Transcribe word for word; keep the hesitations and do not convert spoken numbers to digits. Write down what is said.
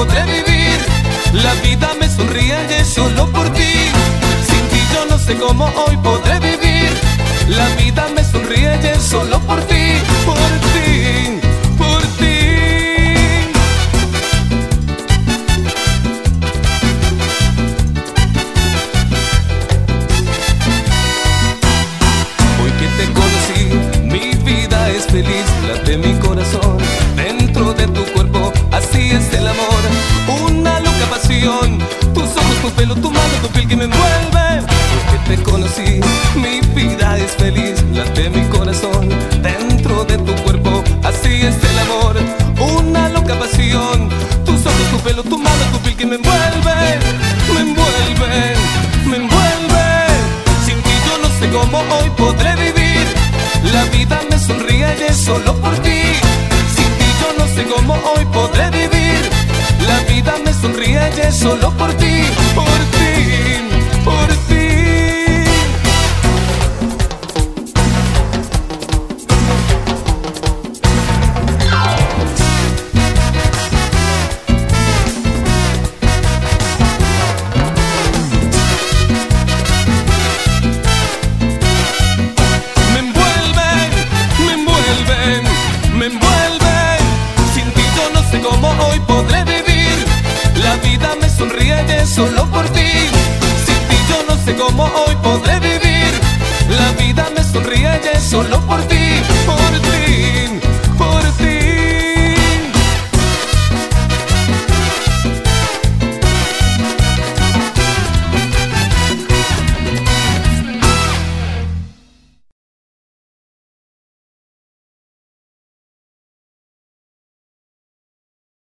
podré vivir. La vida me sonríe y es solo por ti. Sin ti yo no sé cómo hoy podré vivir. La vida me sonríe y es solo por ti, por ti, por ti. Hoy que te conocí, mi vida es feliz. Late mi corazón dentro de tu cuerpo, así es el amor. Una loca pasión, tus ojos, tu pelo, tu mano, tu piel que me envuelve. Hoy que te conocí, mi vida es feliz. Late mi corazón dentro de tu cuerpo, así es el amor. Una loca pasión, tus ojos, tu pelo, tu mano, tu piel que me envuelve. Me envuelve, me envuelve. Sin ti yo no sé cómo hoy podré vivir. La vida me sonríe y es solo por ti. Sin ti yo no sé cómo hoy podré vivir. La vida me sonríe y es solo por ti, por ti, por ti. Me envuelven, me envuelven, me envuelven. Sin ti yo no sé cómo hoy podré vivir. La vida me sonríe y es solo por ti. Sin ti yo no sé cómo hoy podré vivir. La vida me sonríe y es solo por ti.